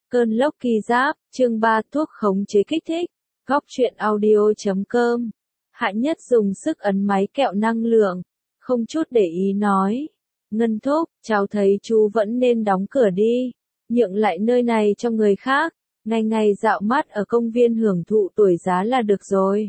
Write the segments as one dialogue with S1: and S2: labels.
S1: Cơn lốc kỳ giáp, chương 3 thuốc khống chế kích thích. Góc truyện audio.com. Hạ Nhất dùng sức ấn máy kẹo năng lượng, không chút để ý nói. Ngân thúc, cháu thấy chú vẫn nên đóng cửa đi, nhượng lại nơi này cho người khác, ngày ngày dạo mát ở công viên hưởng thụ tuổi giá là được rồi.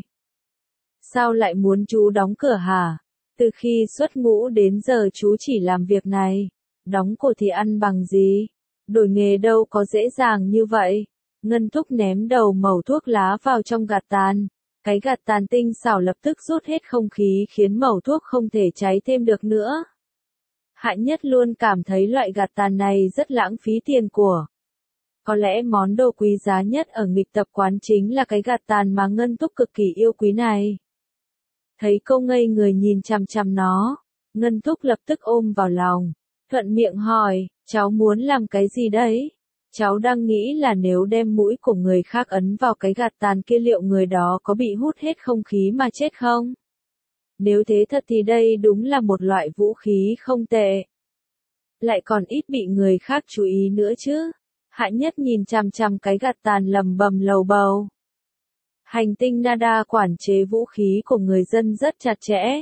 S1: Sao lại muốn chú đóng cửa hả? Từ khi xuất ngũ đến giờ chú chỉ làm việc này, đóng cửa thì ăn bằng gì? Đổi nghề đâu có dễ dàng như vậy. Ngân thúc ném đầu mẩu thuốc lá vào trong gạt tàn. Cái gạt tàn tinh xảo lập tức rút hết không khí khiến mẩu thuốc không thể cháy thêm được nữa. Hạ Nhất luôn cảm thấy loại gạt tàn này rất lãng phí tiền của. Có lẽ món đồ quý giá nhất ở nghịch tập quán chính là cái gạt tàn mà Ngân thúc cực kỳ yêu quý này. Thấy cô ngây người nhìn chằm chằm nó, Ngân thúc lập tức ôm vào lòng, thuận miệng hỏi, cháu muốn làm cái gì đấy? Cháu đang nghĩ là nếu đem mũi của người khác ấn vào cái gạt tàn kia liệu người đó có bị hút hết không khí mà chết không? Nếu thế thật thì đây đúng là một loại vũ khí không tệ. Lại còn ít bị người khác chú ý nữa chứ. Hạ Nhất nhìn chằm chằm cái gạt tàn lầm bầm lầu bầu. Hành tinh Nada quản chế vũ khí của người dân rất chặt chẽ.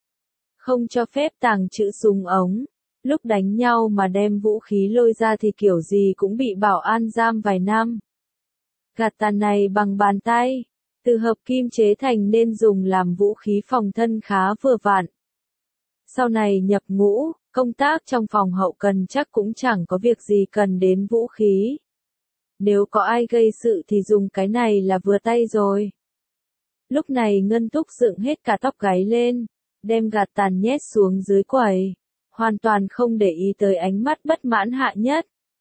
S1: Không cho phép tàng trữ súng ống. Lúc đánh nhau mà đem vũ khí lôi ra thì kiểu gì cũng bị bảo an giam vài năm. Gạt tàn này bằng bàn tay, từ hợp kim chế thành nên dùng làm vũ khí phòng thân khá vừa vặn. Sau này nhập ngũ, công tác trong phòng hậu cần chắc cũng chẳng có việc gì cần đến vũ khí. Nếu có ai gây sự thì dùng cái này là vừa tay rồi. Lúc này Ngân thúc dựng hết cả tóc gáy lên, đem gạt tàn nhét xuống dưới quầy. Hoàn toàn không để ý tới ánh mắt bất mãn Hạ Nhất.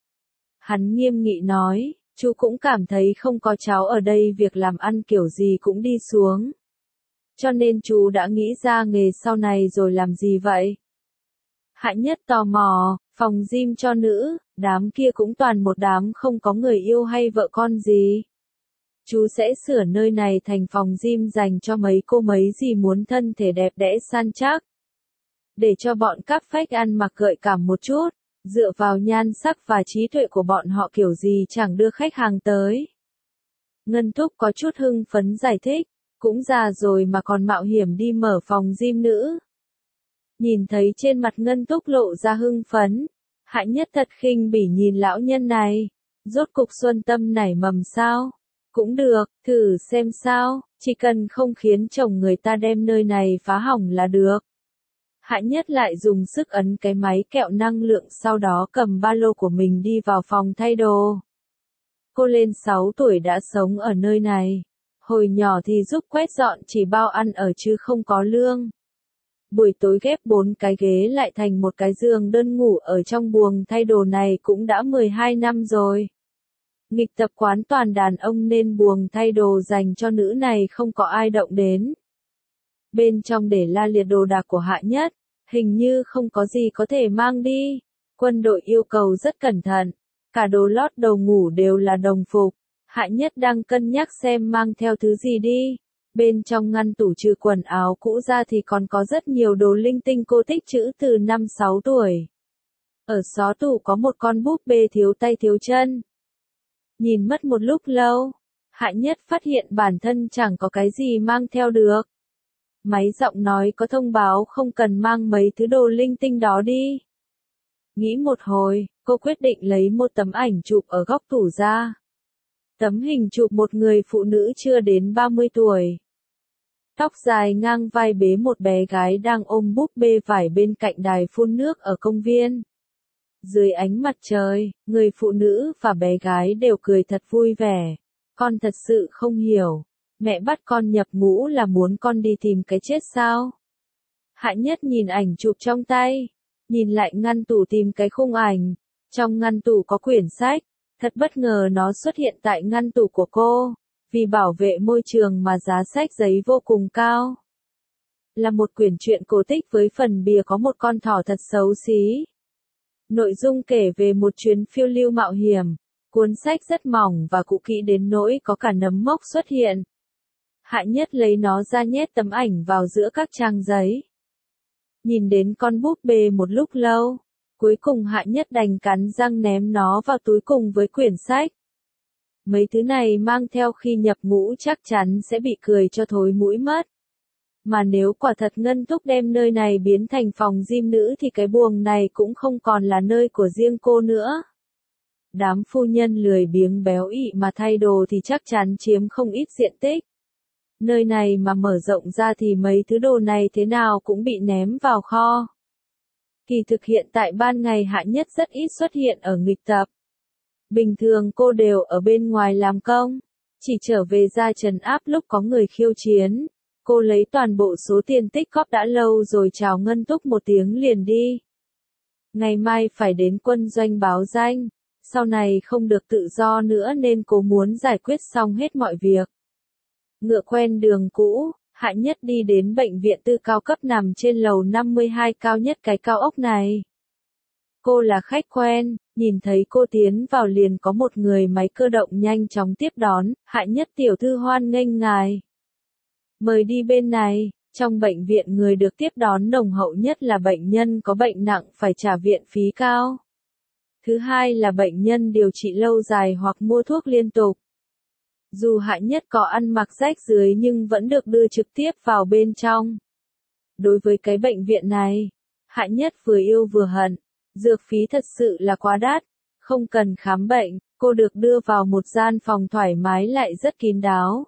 S1: Hắn nghiêm nghị nói, chú cũng cảm thấy không có cháu ở đây việc làm ăn kiểu gì cũng đi xuống. Cho nên chú đã nghĩ ra nghề sau này rồi làm gì vậy? Hạ Nhất tò mò, phòng gym cho nữ, đám kia cũng toàn một đám không có người yêu hay vợ con gì. Chú sẽ sửa nơi này thành phòng gym dành cho mấy cô mấy gì muốn thân thể đẹp đẽ săn chắc. Để cho bọn các phách ăn mặc gợi cảm một chút, dựa vào nhan sắc và trí tuệ của bọn họ kiểu gì chẳng đưa khách hàng tới. Ngân thúc có chút hưng phấn giải thích, cũng già rồi mà còn mạo hiểm đi mở phòng gym nữ. Nhìn thấy trên mặt Ngân thúc lộ ra hưng phấn, Hạ Nhất thật khinh bỉ nhìn lão nhân này, rốt cục xuân tâm nảy mầm sao? Cũng được, thử xem sao, chỉ cần không khiến chồng người ta đem nơi này phá hỏng là được. Hạ Nhất lại dùng sức ấn cái máy kẹo năng lượng sau đó cầm ba lô của mình đi vào phòng thay đồ. Cô lên 6 tuổi đã sống ở nơi này. Hồi nhỏ thì giúp quét dọn chỉ bao ăn ở chứ không có lương. Buổi tối ghép 4 cái ghế lại thành một cái giường đơn ngủ ở trong buồng thay đồ này cũng đã 12 năm rồi. Nghịch tập quán toàn đàn ông nên buồng thay đồ dành cho nữ này không có ai động đến. Bên trong để la liệt đồ đạc của Hạ Nhất, hình như không có gì có thể mang đi. Quân đội yêu cầu rất cẩn thận, cả đồ lót đồ ngủ đều là đồng phục. Hạ Nhất đang cân nhắc xem mang theo thứ gì đi. Bên trong ngăn tủ trừ quần áo cũ ra thì còn có rất nhiều đồ linh tinh cô tích trữ từ 5-6 tuổi. Ở xó tủ có một con búp bê thiếu tay thiếu chân. Nhìn mất một lúc lâu, Hạ Nhất phát hiện bản thân chẳng có cái gì mang theo được. Máy giọng nói có thông báo không cần mang mấy thứ đồ linh tinh đó đi. Nghĩ một hồi, cô quyết định lấy một tấm ảnh chụp ở góc tủ ra. Tấm hình chụp một người phụ nữ chưa đến 30 tuổi. Tóc dài ngang vai bế một bé gái đang ôm búp bê vải bên cạnh đài phun nước ở công viên. Dưới ánh mặt trời, người phụ nữ và bé gái đều cười thật vui vẻ. Con thật sự không hiểu. Mẹ bắt con nhập ngũ là muốn con đi tìm cái chết sao? Hạ Nhất nhìn ảnh chụp trong tay, nhìn lại ngăn tủ tìm cái khung ảnh. Trong ngăn tủ có quyển sách, thật bất ngờ nó xuất hiện tại ngăn tủ của cô, vì bảo vệ môi trường mà giá sách giấy vô cùng cao. Là một quyển truyện cổ tích với phần bìa có một con thỏ thật xấu xí. Nội dung kể về một chuyến phiêu lưu mạo hiểm, cuốn sách rất mỏng và cũ kỹ đến nỗi có cả nấm mốc xuất hiện. Hạ Nhất lấy nó ra nhét tấm ảnh vào giữa các trang giấy. Nhìn đến con búp bê một lúc lâu, cuối cùng Hạ Nhất đành cắn răng ném nó vào túi cùng với quyển sách, Mấy thứ này mang theo khi nhập ngũ chắc chắn sẽ bị cười cho thối mũi mất. Mà nếu quả thật Ngân Thúc đem nơi này biến thành phòng gym nữ thì cái buồng này cũng không còn là nơi của riêng cô nữa. Đám phu nhân lười biếng béo ị mà thay đồ thì chắc chắn chiếm không ít diện tích. Nơi này mà mở rộng ra thì mấy thứ đồ này thế nào cũng bị ném vào kho. Kỳ thực hiện tại ban ngày Hạ Nhất rất ít xuất hiện ở nghịch tập. Bình thường cô đều ở bên ngoài làm công, chỉ trở về ra trấn áp lúc có người khiêu chiến. Cô lấy toàn bộ số tiền tích góp đã lâu rồi chào Ngân Thúc một tiếng liền đi. Ngày mai phải đến quân doanh báo danh, sau này không được tự do nữa nên cô muốn giải quyết xong hết mọi việc. Ngựa quen đường cũ, Hạ Nhất đi đến bệnh viện tư cao cấp nằm trên lầu 52 cao nhất cái cao ốc này. Cô là khách quen, nhìn thấy cô tiến vào liền có một người máy cơ động nhanh chóng tiếp đón, Hạ Nhất tiểu thư hoan nghênh ngài. Mời đi bên này, trong bệnh viện người được tiếp đón nồng hậu nhất là bệnh nhân có bệnh nặng phải trả viện phí cao. Thứ hai là bệnh nhân điều trị lâu dài hoặc mua thuốc liên tục. Dù Hạ Nhất có ăn mặc rách rưới nhưng vẫn được đưa trực tiếp vào bên trong. Đối với cái bệnh viện này, Hạ Nhất vừa yêu vừa hận, dược phí thật sự là quá đắt, không cần khám bệnh, cô được đưa vào một gian phòng thoải mái lại rất kín đáo.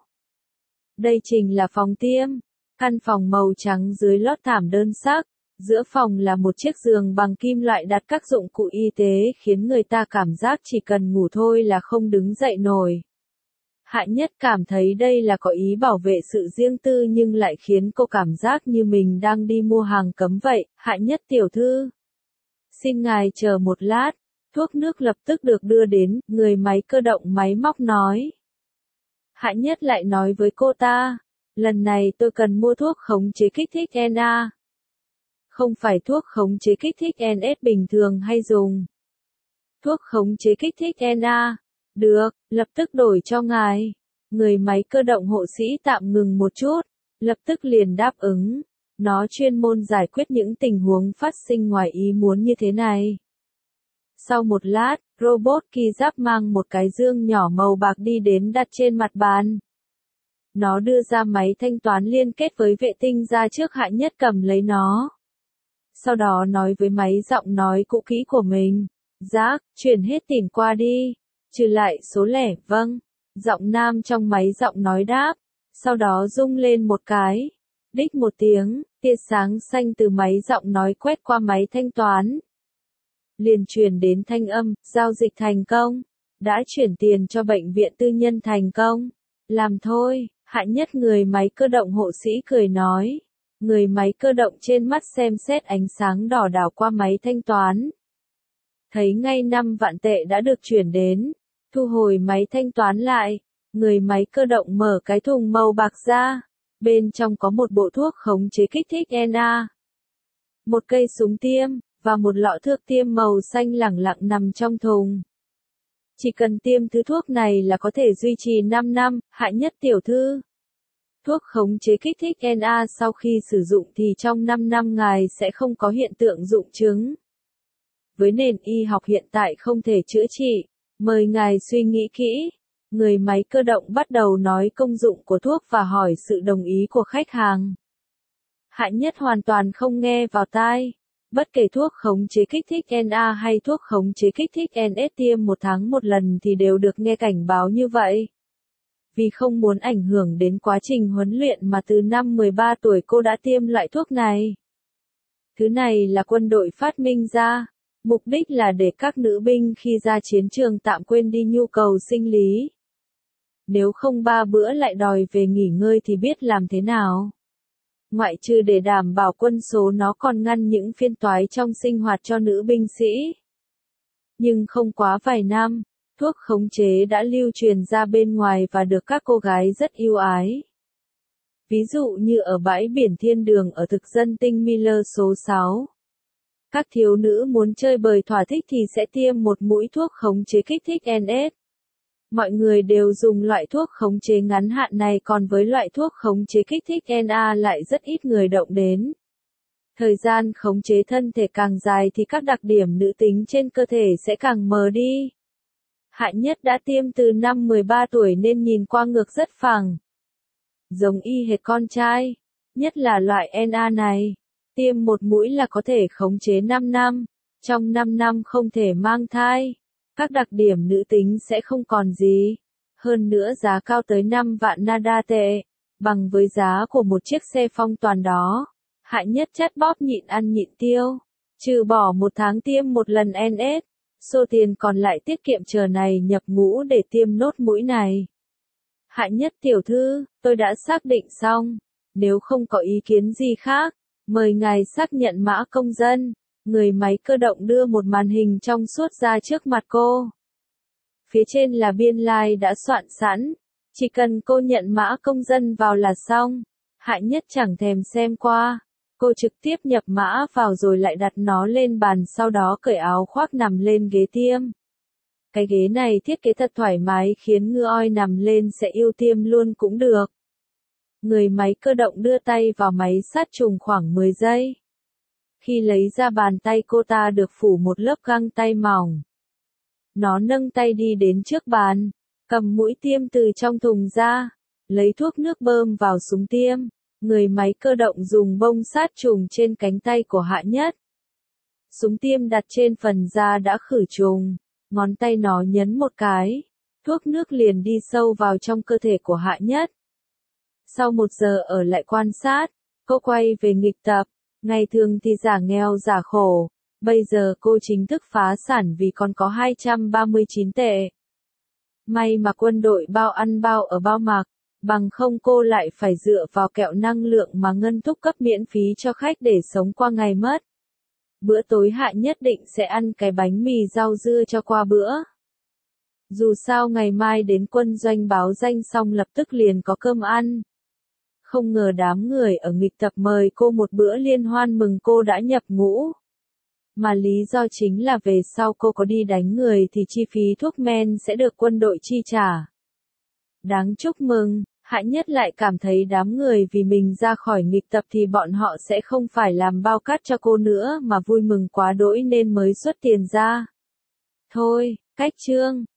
S1: Đây chính là phòng tiêm, căn phòng màu trắng dưới lót thảm đơn sắc, giữa phòng là một chiếc giường bằng kim loại đặt các dụng cụ y tế khiến người ta cảm giác chỉ cần ngủ thôi là không đứng dậy nổi. Hạ Nhất cảm thấy đây là có ý bảo vệ sự riêng tư nhưng lại khiến cô cảm giác như mình đang đi mua hàng cấm vậy. Hạ Nhất tiểu thư, xin ngài chờ một lát, thuốc nước lập tức được đưa đến, người máy cơ động máy móc nói. Hạ Nhất lại nói với cô ta, lần này tôi cần mua thuốc khống chế kích thích NA. Không phải thuốc khống chế kích thích NS bình thường hay dùng. Thuốc khống chế kích thích NA. Được, lập tức đổi cho ngài. Người máy cơ động hộ sĩ tạm ngừng một chút, lập tức liền đáp ứng. Nó chuyên môn giải quyết những tình huống phát sinh ngoài ý muốn như thế này. Sau một lát, robot ki giáp mang một cái dương nhỏ màu bạc đi đến đặt trên mặt bàn. Nó đưa ra máy thanh toán liên kết với vệ tinh ra trước. Hạ Nhất cầm lấy nó. Sau đó nói với máy giọng nói cũ kỹ của mình. Giác, chuyển hết tiền qua đi. Trừ lại số lẻ, vâng. Giọng nam trong máy giọng nói đáp. Sau đó rung lên một cái. Đích một tiếng, tia sáng xanh từ máy giọng nói quét qua máy thanh toán. Liền truyền đến thanh âm, giao dịch thành công. Đã chuyển tiền cho bệnh viện tư nhân thành công. Làm thôi, Hạ Nhất người máy cơ động hộ sĩ cười nói. Người máy cơ động trên mắt xem xét ánh sáng đỏ đảo qua máy thanh toán. Thấy ngay 5 vạn tệ đã được chuyển đến. Thu hồi máy thanh toán lại. Người máy cơ động mở cái thùng màu bạc ra. Bên trong có một bộ thuốc khống chế kích thích NA. Một cây súng tiêm, và một lọ thuốc tiêm màu xanh lẳng lặng nằm trong thùng. Chỉ cần tiêm thứ thuốc này là có thể duy trì 5 năm, Hạ Nhất tiểu thư. Thuốc khống chế kích thích NA sau khi sử dụng thì trong 5 năm ngài sẽ không có hiện tượng dụng chứng. Với nền y học hiện tại không thể chữa trị, mời ngài suy nghĩ kỹ. Người máy cơ động bắt đầu nói công dụng của thuốc và hỏi sự đồng ý của khách hàng. Hạ Nhất hoàn toàn không nghe vào tai. Bất kể thuốc khống chế kích thích NA hay thuốc khống chế kích thích NS tiêm 1 tháng 1 lần thì đều được nghe cảnh báo như vậy. Vì không muốn ảnh hưởng đến quá trình huấn luyện mà từ năm 13 tuổi cô đã tiêm loại thuốc này. Thứ này là quân đội phát minh ra. Mục đích là để các nữ binh khi ra chiến trường tạm quên đi nhu cầu sinh lý. Nếu không 3 bữa lại đòi về nghỉ ngơi thì biết làm thế nào. Ngoại trừ để đảm bảo quân số nó còn ngăn những phiên toái trong sinh hoạt cho nữ binh sĩ. Nhưng không quá vài năm, thuốc khống chế đã lưu truyền ra bên ngoài và được các cô gái rất yêu ái. Ví dụ như ở bãi biển Thiên Đường ở thực dân tinh Miller số 6. Các thiếu nữ muốn chơi bời thỏa thích thì sẽ tiêm một mũi thuốc khống chế kích thích NS. Mọi người đều dùng loại thuốc khống chế ngắn hạn này còn với loại thuốc khống chế kích thích NA lại rất ít người động đến. Thời gian khống chế thân thể càng dài thì các đặc điểm nữ tính trên cơ thể sẽ càng mờ đi. Hạ Nhất đã tiêm từ năm 13 tuổi nên nhìn qua ngực rất phẳng. Giống y hệt con trai, nhất là loại NA này. Tiêm một mũi là có thể khống chế 5 năm, trong 5 năm không thể mang thai. Các đặc điểm nữ tính sẽ không còn gì. Hơn nữa giá cao tới 5 vạn nada tệ, bằng với giá của một chiếc xe phong toàn đó. Hạ Nhất chắt bóp nhịn ăn nhịn tiêu, trừ bỏ một tháng tiêm một lần NS, số tiền còn lại tiết kiệm chờ này nhập ngũ để tiêm nốt mũi này. Hạ Nhất tiểu thư, tôi đã xác định xong, nếu không có ý kiến gì khác, mời ngài xác nhận mã công dân. Người máy cơ động đưa một màn hình trong suốt ra trước mặt cô. Phía trên là biên lai đã soạn sẵn, chỉ cần cô nhận mã công dân vào là xong. Hạ Nhất chẳng thèm xem qua, cô trực tiếp nhập mã vào rồi lại đặt nó lên bàn, sau đó cởi áo khoác nằm lên ghế tiêm. Cái ghế này thiết kế thật thoải mái khiến ngư oi nằm lên sẽ yêu tiêm luôn cũng được. Người máy cơ động đưa tay vào máy sát trùng khoảng 10 giây. Khi lấy ra bàn tay cô ta được phủ một lớp găng tay mỏng. Nó nâng tay đi đến trước bàn, cầm mũi tiêm từ trong thùng ra, lấy thuốc nước bơm vào súng tiêm. Người máy cơ động dùng bông sát trùng trên cánh tay của Hạ Nhất. Súng tiêm đặt trên phần da đã khử trùng, ngón tay nó nhấn một cái, thuốc nước liền đi sâu vào trong cơ thể của Hạ Nhất. Sau 1 giờ ở lại quan sát, cô quay về nghịch tập. Ngày thường thì giả nghèo giả khổ, bây giờ cô chính thức phá sản vì còn có 239 tệ. May mà quân đội bao ăn bao ở bao mặc, bằng không cô lại phải dựa vào kẹo năng lượng mà Ngân Thúc cấp miễn phí cho khách để sống qua ngày mất. Bữa tối Hạ nhất định sẽ ăn cái bánh mì rau dưa cho qua bữa. Dù sao ngày mai đến quân doanh báo danh xong lập tức liền có cơm ăn. Không ngờ đám người ở nghịch tập mời cô một bữa liên hoan mừng cô đã nhập ngũ. Mà lý do chính là về sau cô có đi đánh người thì chi phí thuốc men sẽ được quân đội chi trả. Đáng chúc mừng, Hạ Nhất lại cảm thấy đám người vì mình ra khỏi nghịch tập thì bọn họ sẽ không phải làm bao cát cho cô nữa mà vui mừng quá đỗi nên mới xuất tiền ra. Thôi, cách chương.